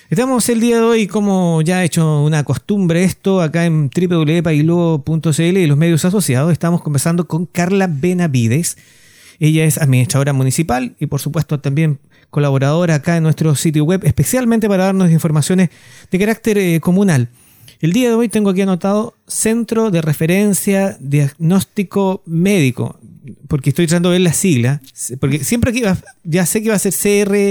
Estamos el día de hoy, como ya ha hecho una costumbre esto, acá en www.pailuo.cl y los medios asociados. Estamos conversando con Carla Benavides. Ella es administradora municipal y por supuesto también colaboradora acá en nuestro sitio web, especialmente para darnos informaciones de carácter comunal. El día de hoy tengo aquí anotado Centro de Referencia Diagnóstico Médico, porque estoy tratando de ver la sigla, porque siempre que ya sé que va a ser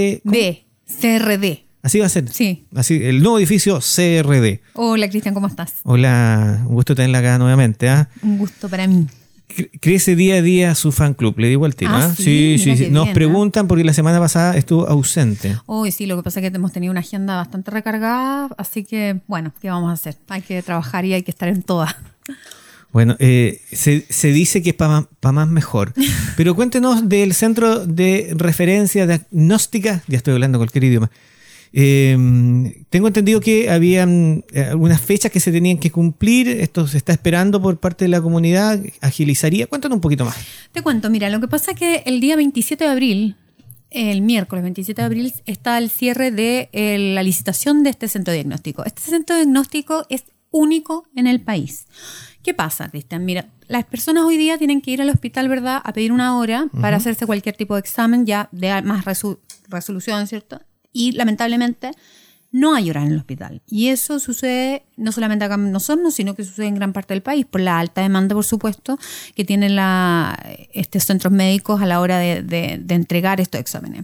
CRD. Así va a ser. Sí. Así, el nuevo edificio CRD. Hola, Cristian, ¿cómo estás? Hola, un gusto tenerla acá nuevamente. Un gusto para mí. Crece día a día su fan club, le digo al tiro. Sí. Nos bien, preguntan porque la semana pasada estuvo ausente. Sí, lo que pasa es que hemos tenido una agenda bastante recargada, así que, bueno, ¿qué vamos a hacer? Hay que trabajar y hay que estar en todas. Bueno, se dice que es para más mejor. Pero cuéntenos del Centro de Referencia Diagnóstica, ya estoy hablando cualquier idioma. Tengo entendido que habían algunas fechas que se tenían que cumplir. Esto se está esperando por parte de la comunidad. ¿Agilizaría? Cuéntanos un poquito más. Te cuento, mira, lo que pasa es que el día 27 de abril, el miércoles 27 de abril, está el cierre de la licitación de este centro diagnóstico. Este centro diagnóstico es único en el país. ¿Qué pasa, Cristian? Mira, las personas hoy día tienen que ir al hospital, ¿verdad?, a pedir una hora para hacerse cualquier tipo de examen ya de más resolución, ¿cierto? Y lamentablemente no hay hora en el hospital. Y eso sucede no solamente acá en nosotros, sino que sucede en gran parte del país, por la alta demanda, por supuesto, que tienen estos centros médicos a la hora de entregar estos exámenes.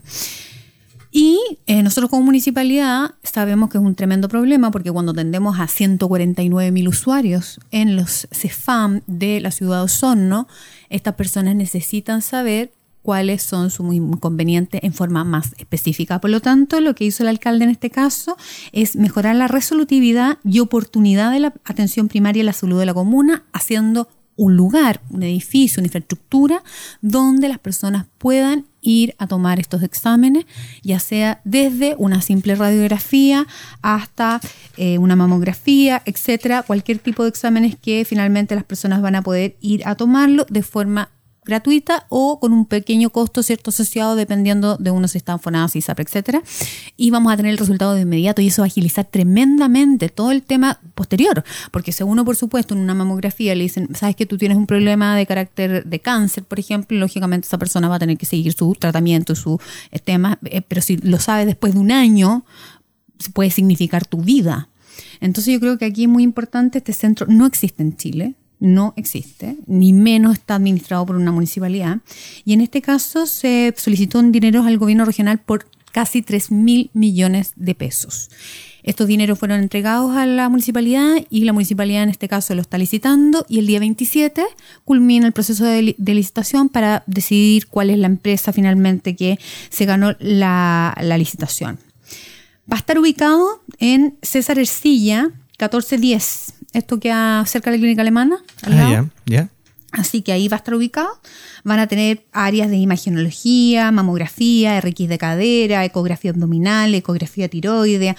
Y nosotros como municipalidad sabemos que es un tremendo problema porque cuando atendemos a 149.000 usuarios en los CEFAM de la ciudad de Osorno, estas personas necesitan saber cuáles son sus inconvenientes en forma más específica. Por lo tanto, lo que hizo el alcalde en este caso es mejorar la resolutividad y oportunidad de la atención primaria y la salud de la comuna, haciendo un lugar, un edificio, una infraestructura donde las personas puedan ir a tomar estos exámenes, ya sea desde una simple radiografía hasta una mamografía, etcétera, cualquier tipo de exámenes que finalmente las personas van a poder ir a tomarlo de forma gratuita o con un pequeño costo, cierto, asociado, dependiendo de uno si está en FONASA, ISAPRE, etcétera. Y vamos a tener el resultado de inmediato y eso va a agilizar tremendamente todo el tema posterior. Porque si uno, por supuesto, en una mamografía le dicen, sabes que tú tienes un problema de carácter de cáncer, por ejemplo, lógicamente esa persona va a tener que seguir su tratamiento, su tema, pero si lo sabes después de un año, puede significar tu vida. Entonces yo creo que aquí es muy importante, este centro no existe en Chile. No existe, ni menos está administrado por una municipalidad. Y en este caso se solicitó un dinero al gobierno regional por casi 3.000 millones de pesos. Estos dineros fueron entregados a la municipalidad y la municipalidad en este caso lo está licitando y el día 27 culmina el proceso de licitación para decidir cuál es la empresa finalmente que se ganó la licitación. Va a estar ubicado en César Ercilla, 1410. Esto queda cerca de la clínica alemana. Ya. Así que ahí va a estar ubicado. Van a tener áreas de imagenología, mamografía, RX de cadera, ecografía abdominal, ecografía tiroidea,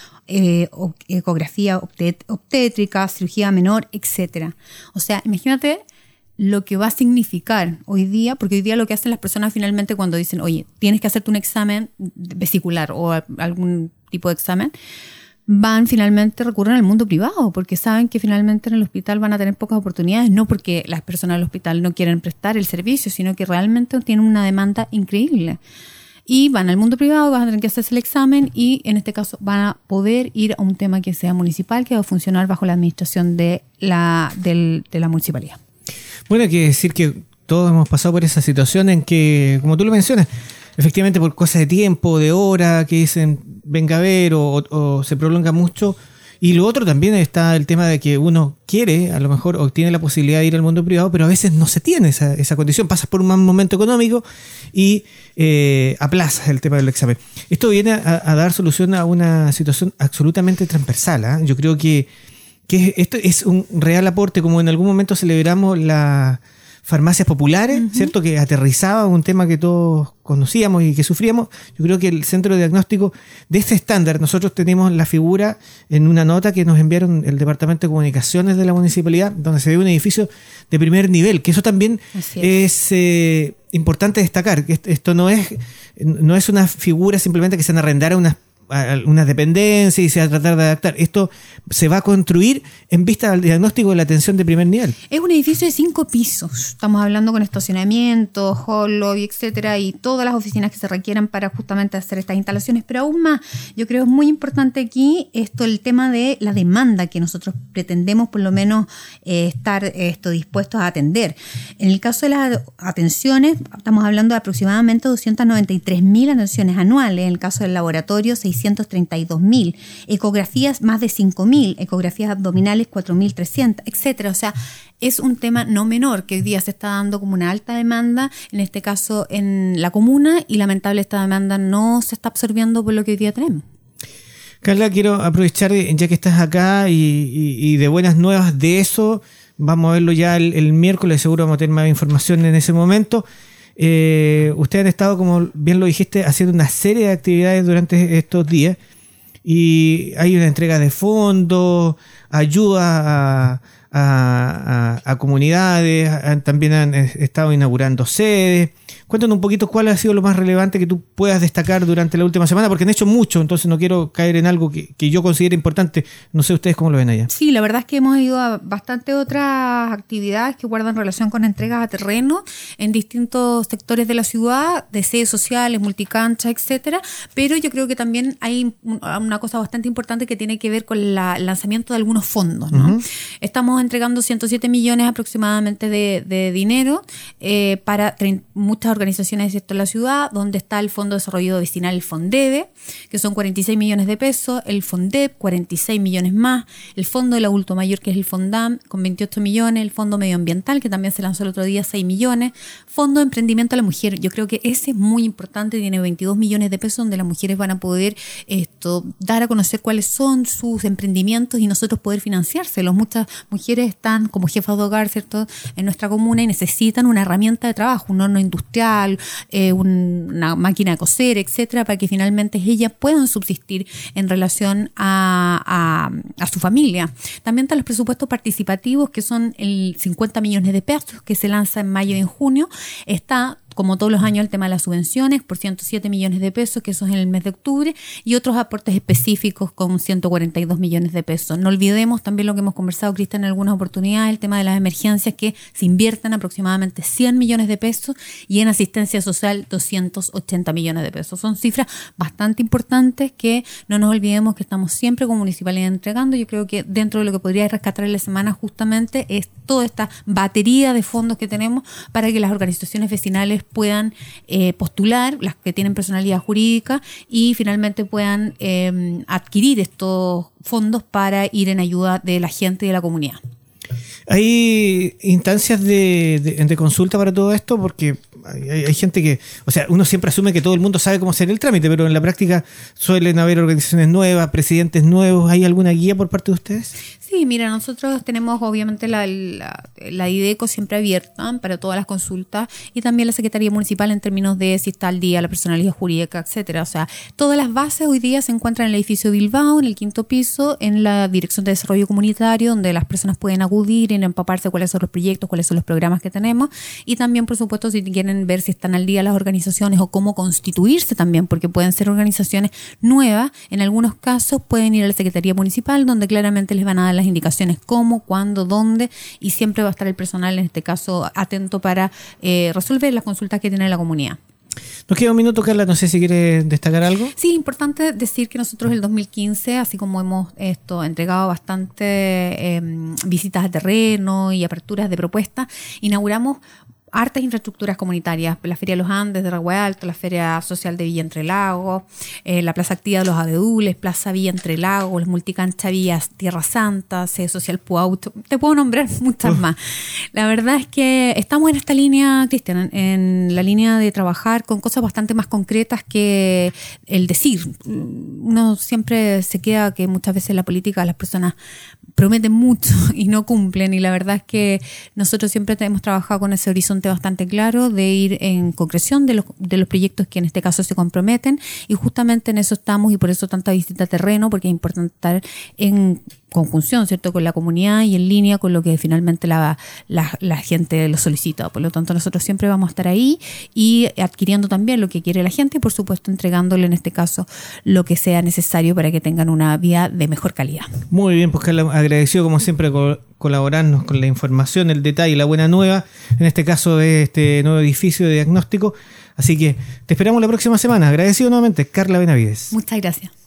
ecografía obstétrica, cirugía menor, etcétera. O sea, imagínate lo que va a significar hoy día, porque hoy día lo que hacen las personas finalmente cuando dicen, oye, tienes que hacerte un examen vesicular o algún tipo de examen, van finalmente recurren al mundo privado porque saben que finalmente en el hospital van a tener pocas oportunidades, no porque las personas del hospital no quieren prestar el servicio, sino que realmente tienen una demanda increíble. Y van al mundo privado, van a tener que hacerse el examen y en este caso van a poder ir a un tema que sea municipal, que va a funcionar bajo la administración de la municipalidad. Bueno, hay que decir que todos hemos pasado por esa situación en que, como tú lo mencionas, efectivamente por cosas de tiempo, de hora, que dicen venga a ver o se prolonga mucho. Y lo otro también está el tema de que uno quiere, a lo mejor, o tiene la posibilidad de ir al mundo privado, pero a veces no se tiene esa condición. Pasas por un mal momento económico y aplazas el tema del examen. Esto viene a dar solución a una situación absolutamente transversal, ¿eh? Yo creo que esto es un real aporte, como en algún momento celebramos la farmacias populares, ¿cierto? Que aterrizaba un tema que todos conocíamos y que sufríamos. Yo creo que el centro de diagnóstico de este estándar, nosotros tenemos la figura en una nota que nos enviaron el Departamento de Comunicaciones de la Municipalidad, donde se ve un edificio de primer nivel, que eso también es importante destacar, que esto no es una figura simplemente que se van a arrendar a una dependencia y se va a tratar de adaptar. Esto se va a construir en vista al diagnóstico de la atención de primer nivel. Es un edificio de 5 pisos. Estamos hablando con estacionamiento, hall, lobby, etcétera, y todas las oficinas que se requieran para justamente hacer estas instalaciones. Pero aún más, yo creo que es muy importante aquí el tema de la demanda que nosotros pretendemos por lo menos estar dispuestos a atender. En el caso de las atenciones, estamos hablando de aproximadamente 293.000 atenciones anuales. En el caso del laboratorio, 632.000. Ecografías, más de 5.000. Ecografías abdominales, 4.300, etcétera. O sea, es un tema no menor que hoy día se está dando como una alta demanda, en este caso en la comuna, y lamentable esta demanda no se está absorbiendo por lo que hoy día tenemos. Carla, quiero aprovechar, ya que estás acá y de buenas nuevas de eso, vamos a verlo ya el miércoles, seguro vamos a tener más información en ese momento. Ustedes han estado, como bien lo dijiste, haciendo una serie de actividades durante estos días y hay una entrega de fondos, ayuda a comunidades, también han estado inaugurando sedes. Cuéntanos un poquito cuál ha sido lo más relevante que tú puedas destacar durante la última semana, porque han hecho mucho, entonces no quiero caer en algo que yo considere importante. No sé ustedes cómo lo ven allá. Sí, la verdad es que hemos ido a bastante otras actividades que guardan relación con entregas a terreno en distintos sectores de la ciudad, de sedes sociales, multicancha, etcétera, pero yo creo que también hay una cosa bastante importante que tiene que ver con el lanzamiento de algunos fondos, ¿no? Uh-huh. Estamos entregando 107 millones aproximadamente de dinero para muchas organizaciones de la ciudad, donde está el Fondo de Desarrollo Vecinal, el FONDEVE, que son 46 millones de pesos, el FONDEP, 46 millones más, el Fondo del Adulto Mayor, que es el FONDAM, con 28 millones, el Fondo Medioambiental, que también se lanzó el otro día, 6 millones, Fondo de Emprendimiento a la Mujer, yo creo que ese es muy importante, tiene 22 millones de pesos, donde las mujeres van a poder dar a conocer cuáles son sus emprendimientos y nosotros poder financiárselos. Muchas mujeres están como jefas de hogar, ¿cierto?, en nuestra comuna y necesitan una herramienta de trabajo, un horno industrial, una máquina de coser, etcétera, para que finalmente ellas puedan subsistir en relación a su familia. También están los presupuestos participativos, que son el 50 millones de pesos, que se lanza en mayo y en junio. Está, como todos los años, el tema de las subvenciones por 107 millones de pesos, que eso es en el mes de octubre, y otros aportes específicos con 142 millones de pesos. No olvidemos también lo que hemos conversado, Cristian, en algunas oportunidades, el tema de las emergencias, que se invierten aproximadamente 100 millones de pesos y en asistencia social 280 millones de pesos. Son cifras bastante importantes que no nos olvidemos que estamos siempre como municipalidad entregando. Yo creo que dentro de lo que podría rescatar en la semana justamente es toda esta batería de fondos que tenemos para que las organizaciones vecinales puedan postular, las que tienen personalidad jurídica, y finalmente puedan adquirir estos fondos para ir en ayuda de la gente y de la comunidad. ¿Hay instancias de consulta para todo esto? Porque hay gente que, o sea, uno siempre asume que todo el mundo sabe cómo hacer el trámite, pero en la práctica suelen haber organizaciones nuevas, presidentes nuevos. ¿Hay alguna guía por parte de ustedes? Sí, mira, nosotros tenemos obviamente la IDECO siempre abierta para todas las consultas, y también la Secretaría Municipal en términos de si está al día la personalidad jurídica, etcétera. O sea, todas las bases hoy día se encuentran en el edificio Bilbao, en el 5º piso, en la Dirección de Desarrollo Comunitario, donde las personas pueden acudir y empaparse cuáles son los proyectos, cuáles son los programas que tenemos, y también, por supuesto, si quieren ver si están al día las organizaciones o cómo constituirse también, porque pueden ser organizaciones nuevas, en algunos casos pueden ir a la Secretaría Municipal, donde claramente les van a dar las indicaciones cómo, cuándo, dónde, y siempre va a estar el personal, en este caso, atento para resolver las consultas que tiene la comunidad. Nos queda un minuto, Carla, no sé si quieres destacar algo. Sí, importante decir que nosotros el 2015, así como hemos entregado bastante visitas a terreno y aperturas de propuestas, inauguramos hartas infraestructuras comunitarias, la Feria de los Andes de Ragüe Alto, la Feria Social de Villa Entre Lagos, la Plaza Activa de los Abedules, Plaza Villa Entre Lagos, las multicancha Villas Tierra Santa, Sede Social Puauto, te puedo nombrar muchas más. La verdad es que estamos en esta línea, Cristian, en la línea de trabajar con cosas bastante más concretas que el decir. Uno siempre se queda que muchas veces en la política las personas prometen mucho y no cumplen, y la verdad es que nosotros siempre hemos trabajado con ese horizonte bastante claro de ir en concreción de los proyectos que en este caso se comprometen, y justamente en eso estamos, y por eso tanta visita a terreno, porque es importante estar en conjunción, ¿cierto?, con la comunidad y en línea con lo que finalmente la gente lo solicita. Por lo tanto, nosotros siempre vamos a estar ahí y adquiriendo también lo que quiere la gente y, por supuesto, entregándole en este caso lo que sea necesario para que tengan una vida de mejor calidad. Muy bien, pues Carla, agradecido como siempre colaborarnos con la información, el detalle y la buena nueva, en este caso de este nuevo edificio de diagnóstico. Así que te esperamos la próxima semana. Agradecido nuevamente, Carla Benavides. Muchas gracias.